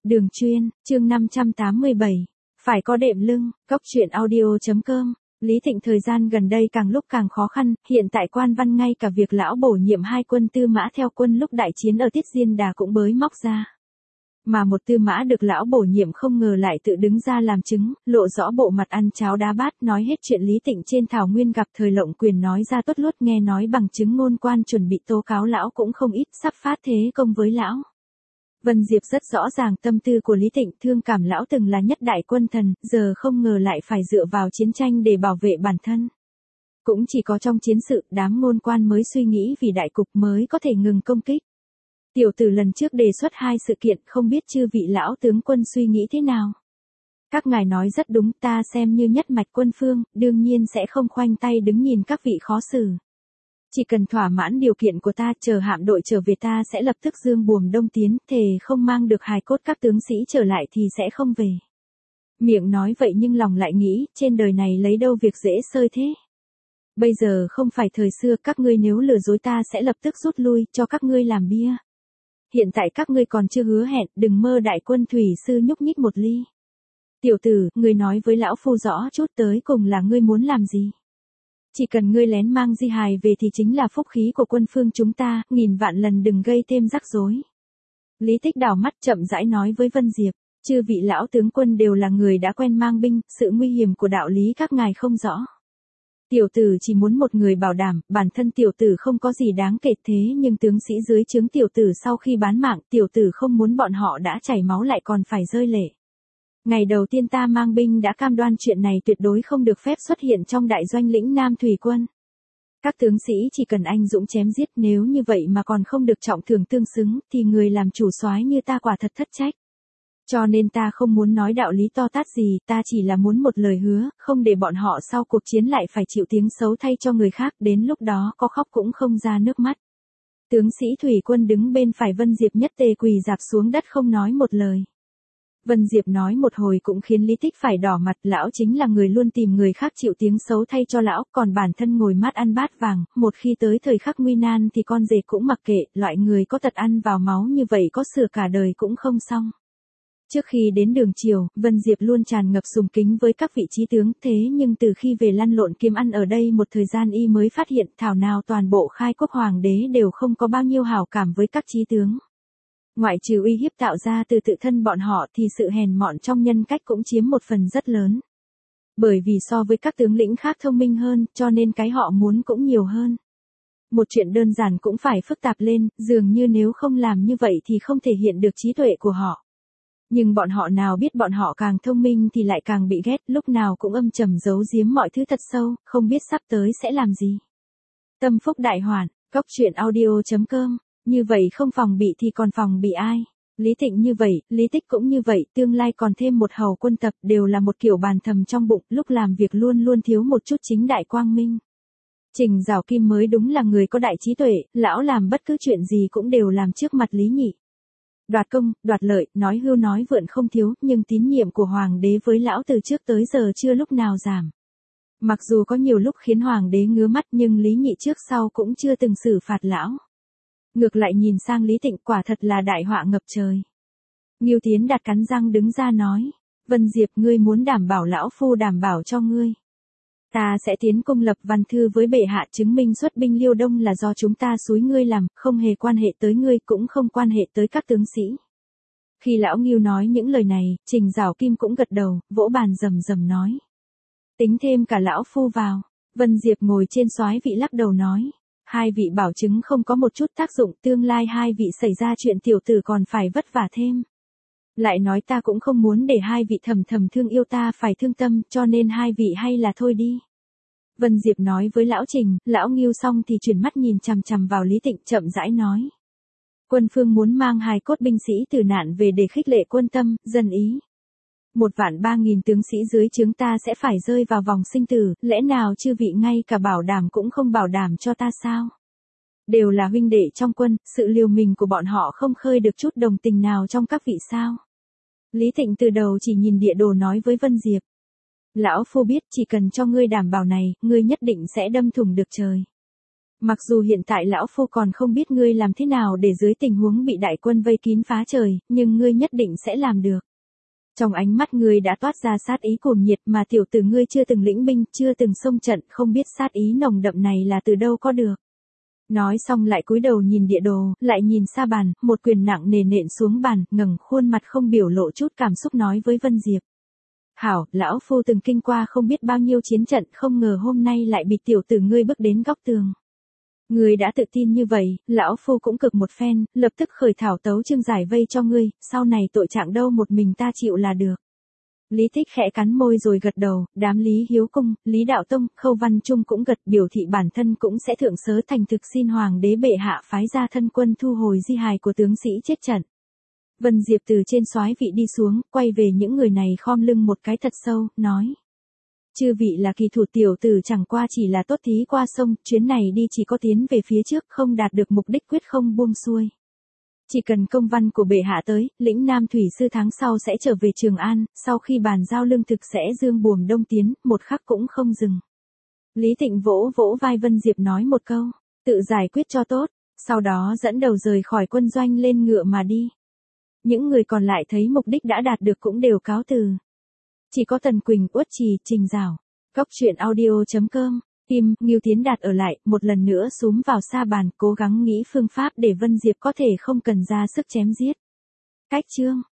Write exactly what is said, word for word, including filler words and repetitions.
Đường chuyên, chương năm trăm tám mươi bảy. Phải có đệm lưng, cóc truyện audio.com. Lý Thịnh thời gian gần đây càng lúc càng khó khăn, hiện tại quan văn ngay cả việc lão bổ nhiệm hai quân tư mã theo quân lúc đại chiến ở Tiết Diên Đà cũng bới móc ra. Mà một tư mã được lão bổ nhiệm không ngờ lại tự đứng ra làm chứng, lộ rõ bộ mặt ăn cháo đá bát, nói hết chuyện Lý Tịnh trên thảo nguyên gặp thời lộng quyền nói ra tốt luốt, nghe nói bằng chứng ngôn quan chuẩn bị tố cáo lão cũng không ít, sắp phát thế công với lão. Vân Diệp rất rõ ràng tâm tư của Lý Tịnh, thương cảm lão từng là nhất đại quân thần, giờ không ngờ lại phải dựa vào chiến tranh để bảo vệ bản thân. Cũng chỉ có trong chiến sự, đám ngôn quan mới suy nghĩ vì đại cục mới có thể ngừng công kích. Tiểu tử lần trước đề xuất hai sự kiện, không biết chư vị lão tướng quân suy nghĩ thế nào? Các ngài nói rất đúng, ta xem như nhất mạch quân phương, đương nhiên sẽ không khoanh tay đứng nhìn các vị khó xử. Chỉ cần thỏa mãn điều kiện của ta, chờ hạm đội trở về ta sẽ lập tức dương buồm đông tiến, thề không mang được hài cốt các tướng sĩ trở lại thì sẽ không về. Miệng nói vậy nhưng lòng lại nghĩ, trên đời này lấy đâu việc dễ xơi thế. Bây giờ không phải thời xưa, các ngươi nếu lừa dối ta sẽ lập tức rút lui, cho các ngươi làm bia. Hiện tại các ngươi còn chưa hứa hẹn, đừng mơ đại quân thủy sư nhúc nhích một ly. Tiểu tử, ngươi nói với lão phu rõ chút tới cùng là ngươi muốn làm gì. Chỉ cần ngươi lén mang di hài về thì chính là phúc khí của quân phương chúng ta, nghìn vạn lần đừng gây thêm rắc rối. Lý Tích đảo mắt chậm rãi nói với Vân Diệp, chư vị lão tướng quân đều là người đã quen mang binh, sự nguy hiểm của đạo lý các ngài không rõ. Tiểu tử chỉ muốn một người bảo đảm, bản thân tiểu tử không có gì đáng kể, thế nhưng tướng sĩ dưới trướng tiểu tử sau khi bán mạng, tiểu tử không muốn bọn họ đã chảy máu lại còn phải rơi lệ. Ngày đầu tiên ta mang binh đã cam đoan chuyện này tuyệt đối không được phép xuất hiện trong đại doanh lĩnh Nam Thủy quân. Các tướng sĩ chỉ cần anh dũng chém giết, nếu như vậy mà còn không được trọng thưởng tương xứng, thì người làm chủ soái như ta quả thật thất trách. Cho nên ta không muốn nói đạo lý to tát gì, ta chỉ là muốn một lời hứa, không để bọn họ sau cuộc chiến lại phải chịu tiếng xấu thay cho người khác, đến lúc đó có khóc cũng không ra nước mắt. Tướng sĩ thủy quân đứng bên phải Vân Diệp nhất tề quỳ rạp xuống đất không nói một lời. Vân Diệp nói một hồi cũng khiến Lý Tích phải đỏ mặt, lão chính là người luôn tìm người khác chịu tiếng xấu thay cho lão, còn bản thân ngồi mát ăn bát vàng, một khi tới thời khắc nguy nan thì con dệt cũng mặc kệ, loại người có tật ăn vào máu như vậy có sửa cả đời cũng không xong. Trước khi đến đường triều, Vân Diệp luôn tràn ngập sùng kính với các vị trí tướng, thế nhưng từ khi về lăn lộn kiếm ăn ở đây một thời gian y mới phát hiện thảo nào toàn bộ khai quốc hoàng đế đều không có bao nhiêu hảo cảm với các trí tướng. Ngoại trừ uy hiếp tạo ra từ tự thân bọn họ thì sự hèn mọn trong nhân cách cũng chiếm một phần rất lớn. Bởi vì so với các tướng lĩnh khác thông minh hơn, cho nên cái họ muốn cũng nhiều hơn. Một chuyện đơn giản cũng phải phức tạp lên, dường như nếu không làm như vậy thì không thể hiện được trí tuệ của họ. Nhưng bọn họ nào biết bọn họ càng thông minh thì lại càng bị ghét, lúc nào cũng âm trầm giấu giếm mọi thứ thật sâu, không biết sắp tới sẽ làm gì. Tâm phúc đại hoàn, cóc truyện audio.com. Như vậy không phòng bị thì còn phòng bị ai? Lý Tịnh như vậy, Lý Tích cũng như vậy, tương lai còn thêm một hầu quân tập, đều là một kiểu bàn thầm trong bụng, lúc làm việc luôn luôn thiếu một chút chính đại quang minh. Trình Giảo Kim mới đúng là người có đại trí tuệ, lão làm bất cứ chuyện gì cũng đều làm trước mặt Lý Nhị. Đoạt công, đoạt lợi, nói hưu nói vượn không thiếu, nhưng tín nhiệm của hoàng đế với lão từ trước tới giờ chưa lúc nào giảm. Mặc dù có nhiều lúc khiến hoàng đế ngứa mắt nhưng Lý Nhị trước sau cũng chưa từng xử phạt lão. Ngược lại nhìn sang Lý Tịnh, quả thật là đại họa ngập trời. Ngưu Tiến Đạt cắn răng đứng ra nói, Vân Diệp, ngươi muốn đảm bảo lão phu đảm bảo cho ngươi. Ta sẽ tiến công lập văn thư với bệ hạ chứng minh xuất binh Liêu Đông là do chúng ta xúi ngươi làm, không hề quan hệ tới ngươi cũng không quan hệ tới các tướng sĩ. Khi lão Ngưu nói những lời này, Trình Giảo Kim cũng gật đầu, vỗ bàn rầm rầm nói. Tính thêm cả lão phu vào. Vân Diệp ngồi trên soái vị lắc đầu nói. Hai vị bảo chứng không có một chút tác dụng, tương lai hai vị xảy ra chuyện tiểu tử còn phải vất vả thêm. Lại nói ta cũng không muốn để hai vị thầm thầm thương yêu ta phải thương tâm, cho nên hai vị hay là thôi đi. Vân Diệp nói với lão Trình, lão Ngưu xong thì chuyển mắt nhìn chằm chằm vào Lý Tịnh chậm rãi nói. Quân phương muốn mang hài cốt binh sĩ tử nạn về để khích lệ quân tâm, dân ý. Một vạn ba nghìn tướng sĩ dưới trướng ta sẽ phải rơi vào vòng sinh tử, lẽ nào chư vị ngay cả bảo đảm cũng không bảo đảm cho ta sao? Đều là huynh đệ trong quân, sự liều mình của bọn họ không khơi được chút đồng tình nào trong các vị sao? Lý Thịnh từ đầu chỉ nhìn địa đồ nói với Vân Diệp. Lão phu biết chỉ cần cho ngươi đảm bảo này, ngươi nhất định sẽ đâm thủng được trời. Mặc dù hiện tại lão phu còn không biết ngươi làm thế nào để dưới tình huống bị đại quân vây kín phá trời, nhưng ngươi nhất định sẽ làm được. Trong ánh mắt ngươi đã toát ra sát ý cuồng nhiệt mà tiểu tử ngươi chưa từng lĩnh binh, chưa từng xông trận, không biết sát ý nồng đậm này là từ đâu có được. Nói xong lại cúi đầu nhìn địa đồ, lại nhìn xa bàn, một quyền nặng nề nện xuống bàn, ngẩng khuôn mặt không biểu lộ chút cảm xúc nói với Vân Diệp. Hảo, lão phu từng kinh qua không biết bao nhiêu chiến trận, không ngờ hôm nay lại bị tiểu tử ngươi bước đến góc tường. Ngươi đã tự tin như vậy, lão phu cũng cực một phen, lập tức khởi thảo tấu chương giải vây cho ngươi, sau này tội trạng đâu một mình ta chịu là được. Lý Thích khẽ cắn môi rồi gật đầu, đám Lý Hiếu Cung, Lý Đạo Tông, Khâu Văn Trung cũng gật, biểu thị bản thân cũng sẽ thượng sớ thành thực xin hoàng đế bệ hạ phái ra thân quân thu hồi di hài của tướng sĩ chết trận. Vân Diệp từ trên soái vị đi xuống, quay về những người này khom lưng một cái thật sâu, nói. Chư vị là kỳ thủ, tiểu tử chẳng qua chỉ là tốt thí qua sông, chuyến này đi chỉ có tiến về phía trước, không đạt được mục đích quyết không buông xuôi. Chỉ cần công văn của bệ hạ tới, lĩnh Nam Thủy Sư tháng sau sẽ trở về Trường An, sau khi bàn giao lương thực sẽ dương buồm đông tiến, một khắc cũng không dừng. Lý Thịnh vỗ vỗ vai Vân Diệp nói một câu, tự giải quyết cho tốt, sau đó dẫn đầu rời khỏi quân doanh lên ngựa mà đi. Những người còn lại thấy mục đích đã đạt được cũng đều cáo từ. Chỉ có Tần Quỳnh, Uất Trì, Trình Giảo, Cóc Truyện Audio chấm com, Tim, Ngưu Tiến Đạt ở lại, một lần nữa xúm vào sa bàn, cố gắng nghĩ phương pháp để Vân Diệp có thể không cần ra sức chém giết. Cách chương